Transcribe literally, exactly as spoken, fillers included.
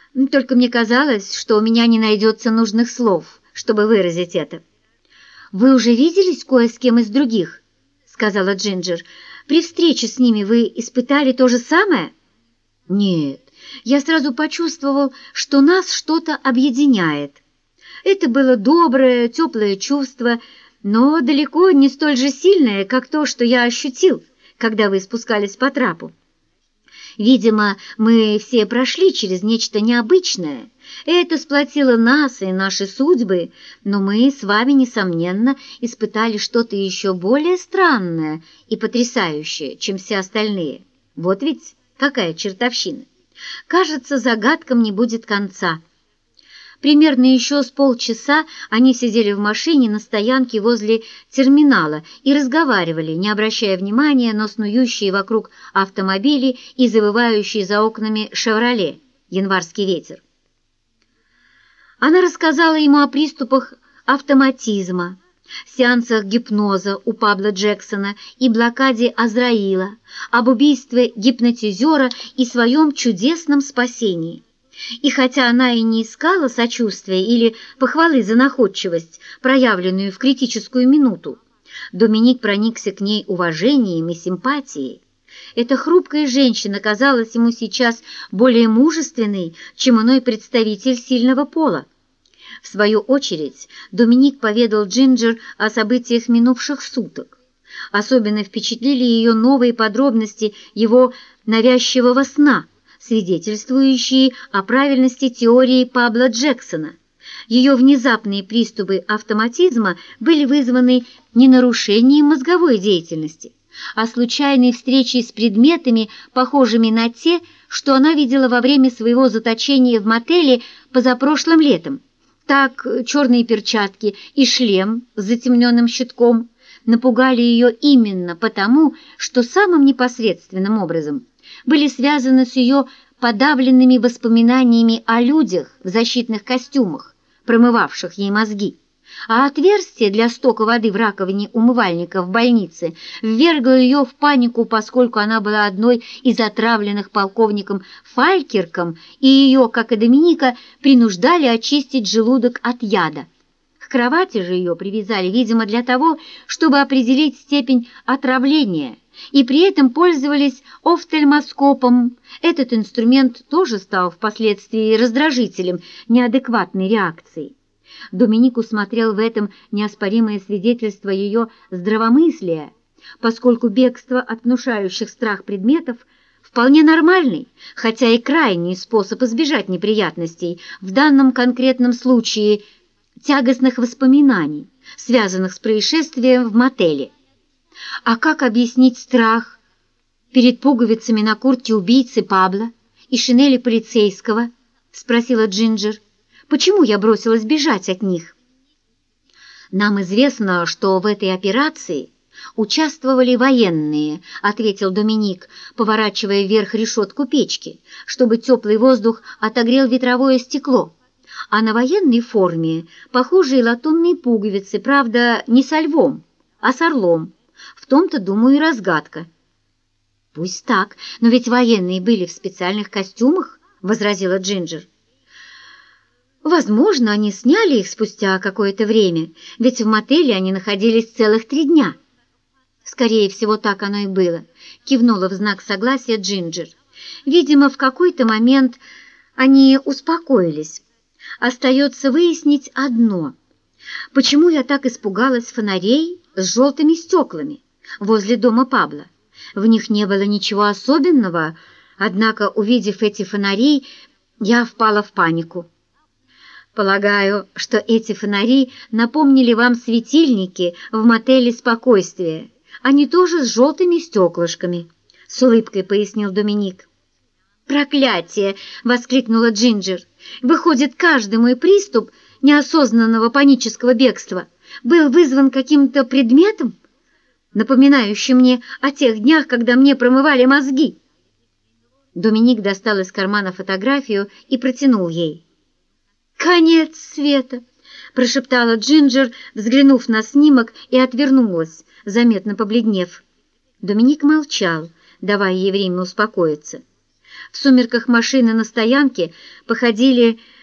М, Только мне казалось, что у меня не найдется нужных слов, чтобы выразить это. «Вы уже виделись кое с кем из других?» — сказала Джинджер. «При встрече с ними вы испытали то же самое?» «Нет, я сразу почувствовал, что нас что-то объединяет. Это было доброе, теплое чувство, но далеко не столь же сильное, как то, что я ощутил, когда вы спускались по трапу. Видимо, мы все прошли через нечто необычное. Это сплотило нас и наши судьбы, но мы с вами, несомненно, испытали что-то еще более странное и потрясающее, чем все остальные. Вот ведь какая чертовщина! Кажется, загадкам не будет конца». Примерно еще с полчаса они сидели в машине на стоянке возле терминала и разговаривали, не обращая внимания на снующие вокруг автомобили и завывающие за окнами «Шевроле» январский ветер. Она рассказала ему о приступах автоматизма, сеансах гипноза у Пабло Джексона и блокаде Азраила, об убийстве гипнотизера и своем чудесном спасении. И хотя она и не искала сочувствия или похвалы за находчивость, проявленную в критическую минуту, Доминик проникся к ней уважением и симпатией. Эта хрупкая женщина казалась ему сейчас более мужественной, чем иной представитель сильного пола. В свою очередь Доминик поведал Джинджер о событиях минувших суток. Особенно впечатлили ее новые подробности его навязчивого сна, свидетельствующие о правильности теории Пабло Джексона. Ее внезапные приступы автоматизма были вызваны не нарушением мозговой деятельности, а случайной встречей с предметами, похожими на те, что она видела во время своего заточения в мотеле позапрошлым летом. Так черные перчатки и шлем с затемненным щитком напугали ее именно потому, что самым непосредственным образом были связаны с ее подавленными воспоминаниями о людях в защитных костюмах, промывавших ей мозги. А отверстие для стока воды в раковине умывальника в больнице ввергло ее в панику, поскольку она была одной из отравленных полковником Фалькерком, и ее, как и Доминика, принуждали очистить желудок от яда. К кровати же ее привязали, видимо, для того, чтобы определить степень отравления, и при этом пользовались офтальмоскопом. Этот инструмент тоже стал впоследствии раздражителем неадекватной реакции. Доминик усмотрел в этом неоспоримое свидетельство ее здравомыслия, поскольку бегство от внушающих страх предметов вполне нормальный, хотя и крайний способ избежать неприятностей, в данном конкретном случае тягостных воспоминаний, связанных с происшествием в мотеле. А как объяснить страх перед пуговицами на куртке убийцы Пабло и шинели полицейского? — спросила Джинджер. «Почему я бросилась бежать от них?» «Нам известно, что в этой операции участвовали военные», — ответил Доминик, поворачивая вверх решетку печки, чтобы теплый воздух отогрел ветровое стекло. «А на военной форме похожие латунные пуговицы, правда, не со львом, а с орлом. В том-то, думаю, и разгадка». «Пусть так, но ведь военные были в специальных костюмах», — возразила Джинджер. «Возможно, они сняли их спустя какое-то время, ведь в мотеле они находились целых три дня». «Скорее всего, так оно и было», — кивнула в знак согласия Джинджер. «Видимо, в какой-то момент они успокоились. Остается выяснить одно. Почему я так испугалась фонарей с желтыми стеклами возле дома Пабло? В них не было ничего особенного, однако, увидев эти фонари, я впала в панику. Полагаю, что эти фонари напомнили вам светильники в мотеле «Спокойствие». Они тоже с желтыми стеклышками», — с улыбкой пояснил Доминик. «Проклятие!» — воскликнула Джинджер. «Выходит, каждый мой приступ неосознанного панического бегства был вызван каким-то предметом, напоминающим мне о тех днях, когда мне промывали мозги». Доминик достал из кармана фотографию и протянул ей. «Конец света!» — прошептала Джинджер, взглянув на снимок, и отвернулась, заметно побледнев. Доминик молчал, давая ей время успокоиться. В сумерках машины на стоянке походили